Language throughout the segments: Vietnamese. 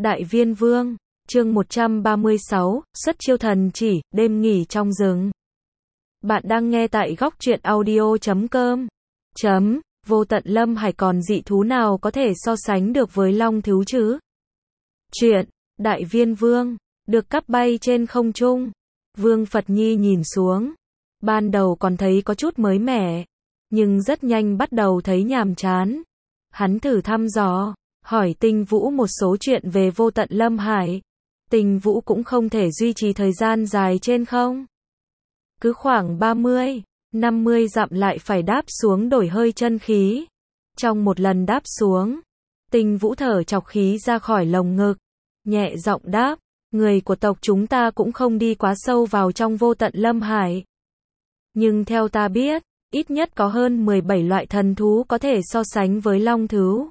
Đại Viên Vương, chương 136, xuất chiêu thần chỉ, đêm nghỉ trong rừng. Bạn đang nghe tại góc truyện audio.com. Vô tận lâm hải còn dị thú nào có thể so sánh được với long thú chứ? Chuyện, Đại Viên Vương, được cắp bay trên không trung. Vương Phật Nhi nhìn xuống. Ban đầu còn thấy có chút mới mẻ, nhưng rất nhanh bắt đầu thấy nhàm chán. Hắn thử thăm dò, hỏi Tinh Vũ một số chuyện về vô tận lâm hải. Tinh Vũ cũng không thể duy trì thời gian dài trên không. Cứ khoảng 30, 50 dặm lại phải đáp xuống đổi hơi chân khí. Trong một lần đáp xuống, Tinh Vũ thở chọc khí ra khỏi lồng ngực, nhẹ giọng đáp, người của tộc chúng ta cũng không đi quá sâu vào trong vô tận lâm hải. Nhưng theo ta biết, ít nhất có hơn 17 loại thần thú có thể so sánh với long thú.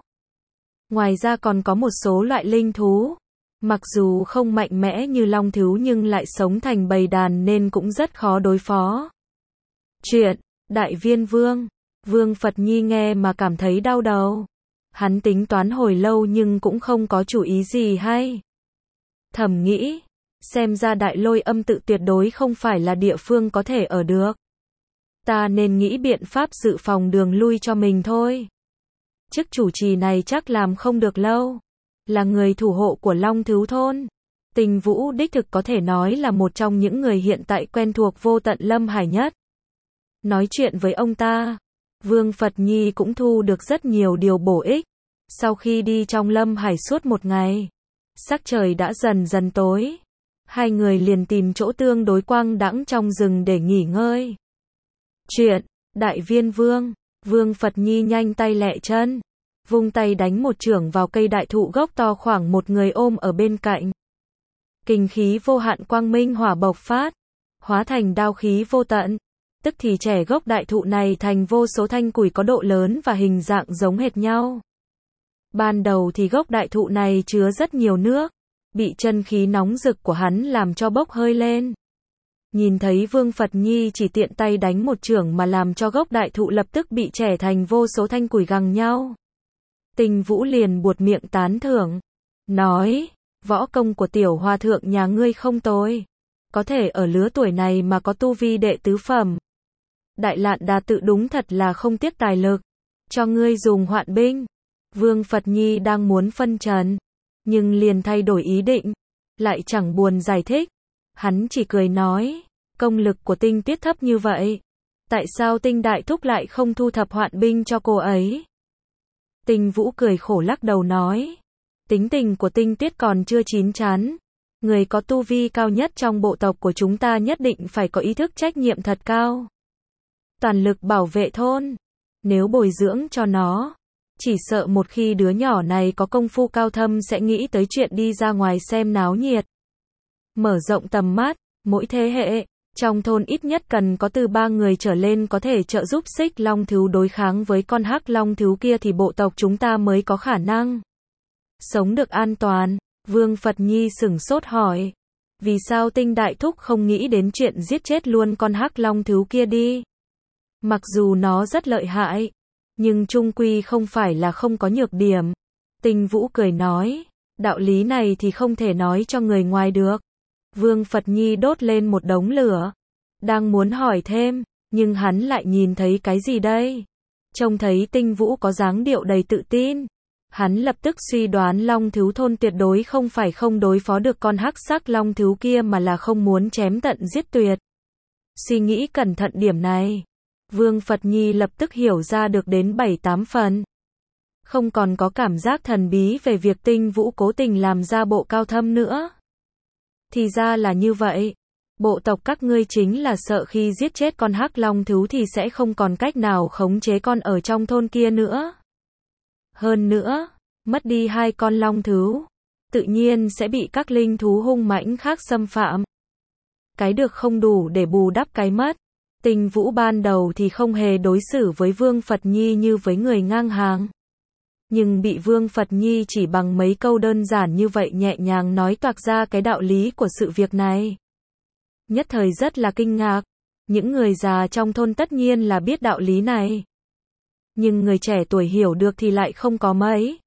Ngoài ra còn có một số loại linh thú, mặc dù không mạnh mẽ như long thú nhưng lại sống thành bầy đàn nên cũng rất khó đối phó. Chuyện, Đại Viên Vương, Vương Phật Nhi nghe mà cảm thấy đau đầu. Hắn tính toán hồi lâu nhưng cũng không có chủ ý gì hay. Thầm nghĩ, xem ra Đại Lôi Âm tự tuyệt đối không phải là địa phương có thể ở được. Ta nên nghĩ biện pháp dự phòng đường lui cho mình thôi. Chức chủ trì này chắc làm không được lâu. Là người thủ hộ của Long Thú Thôn. Tinh Vũ đích thực có thể nói là một trong những người hiện tại quen thuộc vô tận lâm hải nhất. Nói chuyện với ông ta, Vương Phật Nhi cũng thu được rất nhiều điều bổ ích. Sau khi đi trong lâm hải suốt một ngày, sắc trời đã dần dần tối. Hai người liền tìm chỗ tương đối quang đãng trong rừng để nghỉ ngơi. Chuyện, Đại Viên Vương, Vương Phật Nhi nhanh tay lẹ chân, vung tay đánh một chưởng vào cây đại thụ gốc to khoảng một người ôm ở bên cạnh. Kình khí vô hạn quang minh hỏa bộc phát, hóa thành đao khí vô tận, tức thì chẻ gốc đại thụ này thành vô số thanh củi có độ lớn và hình dạng giống hệt nhau. Ban đầu thì gốc đại thụ này chứa rất nhiều nước, bị chân khí nóng rực của hắn làm cho bốc hơi lên. Nhìn thấy Vương Phật Nhi chỉ tiện tay đánh một chưởng mà làm cho gốc đại thụ lập tức bị chẻ thành vô số thanh củi gằng nhau. Tinh Vũ liền buột miệng tán thưởng, nói, võ công của tiểu hòa thượng nhà ngươi không tồi, có thể ở lứa tuổi này mà có tu vi đệ tứ phẩm. Đại Lạn Đà tự đúng thật là không tiếc tài lực, cho ngươi dùng hoạn binh. Vương Phật Nhi đang muốn phân trần, nhưng liền thay đổi ý định, lại chẳng buồn giải thích. Hắn chỉ cười nói, công lực của Tinh Tiết thấp như vậy, tại sao Tinh Đại Thúc lại không thu thập hoạn binh cho cô ấy? Tinh Vũ cười khổ lắc đầu nói, tính tình của Tinh Tiết còn chưa chín chắn. Người có tu vi cao nhất trong bộ tộc của chúng ta nhất định phải có ý thức trách nhiệm thật cao. Toàn lực bảo vệ thôn. Nếu bồi dưỡng cho nó, chỉ sợ một khi đứa nhỏ này có công phu cao thâm sẽ nghĩ tới chuyện đi ra ngoài xem náo nhiệt. Mở rộng tầm mắt, mỗi thế hệ, trong thôn ít nhất cần có từ 3 người trở lên có thể trợ giúp Xích Long Thú đối kháng với con Hắc Long Thú kia thì bộ tộc chúng ta mới có khả năng sống được an toàn. Vương Phật Nhi sửng sốt hỏi, vì sao Tinh Đại Thúc không nghĩ đến chuyện giết chết luôn con Hắc Long Thú kia đi? Mặc dù nó rất lợi hại, nhưng chung quy không phải là không có nhược điểm. Tinh Vũ cười nói, đạo lý này thì không thể nói cho người ngoài được. Vương Phật Nhi đốt lên một đống lửa, đang muốn hỏi thêm, nhưng hắn lại nhìn thấy cái gì đây? Trông thấy Tinh Vũ có dáng điệu đầy tự tin, hắn lập tức suy đoán Long Thú Thôn tuyệt đối không phải không đối phó được con hắc sắc long thú kia mà là không muốn chém tận giết tuyệt. Suy nghĩ cẩn thận điểm này, Vương Phật Nhi lập tức hiểu ra được đến 7-8 phần. Không còn có cảm giác thần bí về việc Tinh Vũ cố tình làm ra bộ cao thâm nữa. Thì ra là như vậy. Bộ tộc các ngươi chính là sợ khi giết chết con hắc long thú thì sẽ không còn cách nào khống chế con ở trong thôn kia nữa. Hơn nữa, mất đi 2 con long thú, tự nhiên sẽ bị các linh thú hung mãnh khác xâm phạm. Cái được không đủ để bù đắp cái mất. Tinh Vũ ban đầu thì không hề đối xử với Vương Phật Nhi như với người ngang hàng. Nhưng bị Vương Phật Nhi chỉ bằng mấy câu đơn giản như vậy nhẹ nhàng nói toạc ra cái đạo lý của sự việc này. Nhất thời rất là kinh ngạc. Những người già trong thôn tất nhiên là biết đạo lý này. Nhưng người trẻ tuổi hiểu được thì lại không có mấy.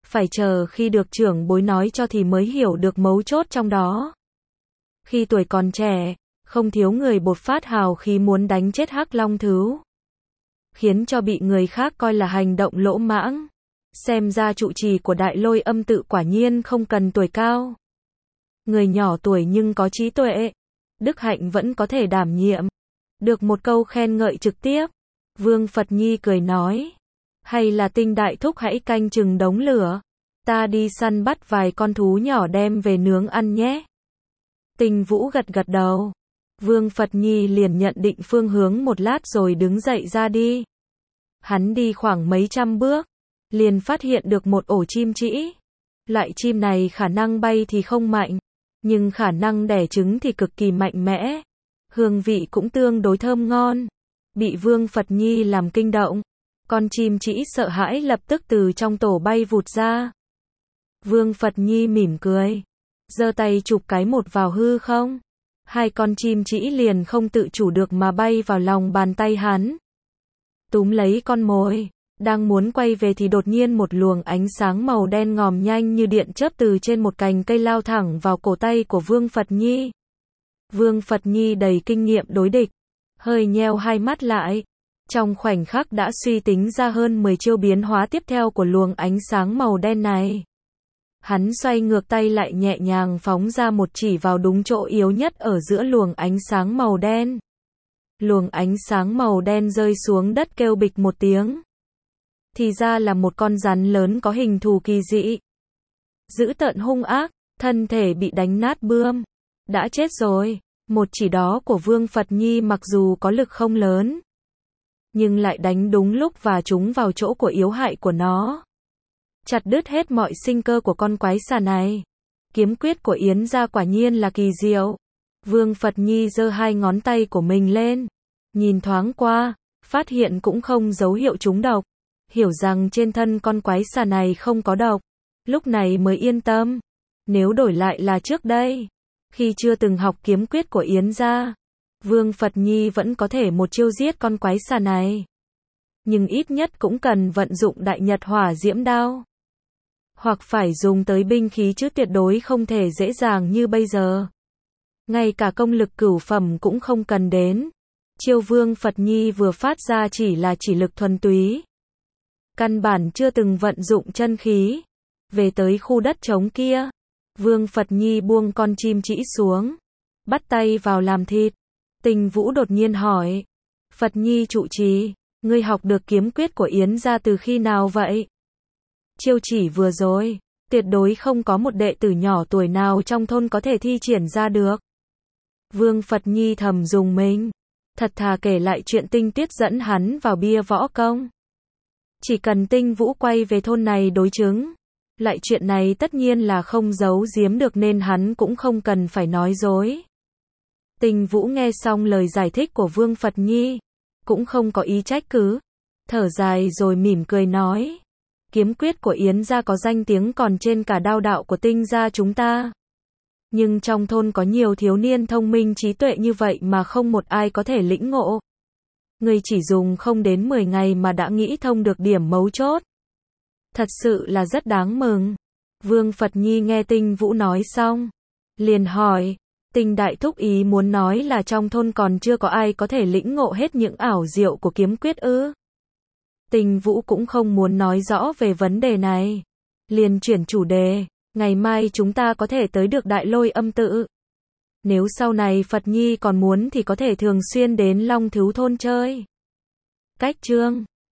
phải chờ khi được trưởng bối nói cho thì mới hiểu được mấu chốt trong đó. Khi tuổi còn trẻ, không thiếu người bột phát hào khí muốn đánh chết Hắc Long Thứu, khiến cho bị người khác coi là hành động lỗ mãng. Xem ra trụ trì của Đại Lôi Âm tự quả nhiên không cần tuổi cao. Người nhỏ tuổi nhưng có trí tuệ, đức hạnh vẫn có thể đảm nhiệm. Được một câu khen ngợi trực tiếp, Vương Phật Nhi cười nói, hay là Tinh đại thúc hãy canh chừng đống lửa, ta đi săn bắt vài con thú nhỏ đem về nướng ăn nhé. Tinh Vũ gật gật đầu. Vương Phật Nhi liền nhận định phương hướng một lát rồi đứng dậy ra đi. Hắn đi khoảng mấy trăm bước, liền phát hiện được một ổ chim trĩ. Loại chim này khả năng bay thì không mạnh, nhưng khả năng đẻ trứng thì cực kỳ mạnh mẽ. Hương vị cũng tương đối thơm ngon. Bị Vương Phật Nhi làm kinh động, con chim trĩ sợ hãi lập tức từ trong tổ bay vụt ra. Vương Phật Nhi mỉm cười, giơ tay chụp cái một vào hư không. Hai con chim trĩ liền không tự chủ được mà bay vào lòng bàn tay hắn. Túm lấy con mồi, đang muốn quay về thì đột nhiên một luồng ánh sáng màu đen ngòm nhanh như điện chớp từ trên một cành cây lao thẳng vào cổ tay của Vương Phật Nhi. Vương Phật Nhi đầy kinh nghiệm đối địch, hơi nheo hai mắt lại. Trong khoảnh khắc đã suy tính ra hơn 10 chiêu biến hóa tiếp theo của luồng ánh sáng màu đen này. Hắn xoay ngược tay lại nhẹ nhàng phóng ra một chỉ vào đúng chỗ yếu nhất ở giữa luồng ánh sáng màu đen. Luồng ánh sáng màu đen rơi xuống đất kêu bịch một tiếng. Thì ra là một con rắn lớn có hình thù kỳ dị, dữ tợn hung ác, thân thể bị đánh nát bươm. Đã chết rồi. Một chỉ đó của Vương Phật Nhi mặc dù có lực không lớn, nhưng lại đánh đúng lúc và trúng vào chỗ của yếu hại của nó, chặt đứt hết mọi sinh cơ của con quái xà này. Kiếm quyết của Yến gia quả nhiên là kỳ diệu. Vương Phật Nhi giơ hai ngón tay của mình lên, nhìn thoáng qua, phát hiện cũng không dấu hiệu trúng độc, hiểu rằng trên thân con quái xà này không có độc, lúc này mới yên tâm. Nếu đổi lại là trước đây, khi chưa từng học kiếm quyết của Yến gia, Vương Phật Nhi vẫn có thể một chiêu giết con quái xà này. Nhưng ít nhất cũng cần vận dụng Đại Nhật Hỏa Diễm Đao, hoặc phải dùng tới binh khí chứ tuyệt đối không thể dễ dàng như bây giờ. Ngay cả công lực cửu phẩm cũng không cần đến. Chiêu Vương Phật Nhi vừa phát ra chỉ là chỉ lực thuần túy, căn bản chưa từng vận dụng chân khí. Về tới khu đất trống kia, Vương Phật Nhi buông con chim trĩ xuống, bắt tay vào làm thịt. Tinh Vũ đột nhiên hỏi, Phật Nhi trụ trì, ngươi học được kiếm quyết của Yến gia từ khi nào vậy? Chiêu chỉ vừa rồi, tuyệt đối không có một đệ tử nhỏ tuổi nào trong thôn có thể thi triển ra được. Vương Phật Nhi thầm dùng mình, thật thà kể lại chuyện Tinh Tuyết dẫn hắn vào bia võ công. Chỉ cần Tinh Vũ quay về thôn này đối chứng, lại chuyện này tất nhiên là không giấu giếm được nên hắn cũng không cần phải nói dối. Tinh Vũ nghe xong lời giải thích của Vương Phật Nhi, cũng không có ý trách cứ, thở dài rồi mỉm cười nói, kiếm quyết của Yến gia có danh tiếng còn trên cả đao đạo của Tinh gia chúng ta. Nhưng trong thôn có nhiều thiếu niên thông minh trí tuệ như vậy mà không một ai có thể lĩnh ngộ. Người chỉ dùng không đến 10 ngày mà đã nghĩ thông được điểm mấu chốt. Thật sự là rất đáng mừng. Vương Phật Nhi nghe Tinh Vũ nói xong, liền hỏi, Tinh đại thúc ý muốn nói là trong thôn còn chưa có ai có thể lĩnh ngộ hết những ảo diệu của kiếm quyết ư? Tinh Vũ cũng không muốn nói rõ về vấn đề này, liền chuyển chủ đề, ngày mai chúng ta có thể tới được Đại Lôi Âm tự. Nếu sau này Phật Nhi còn muốn thì có thể thường xuyên đến Long Thứu thôn chơi. Cách chương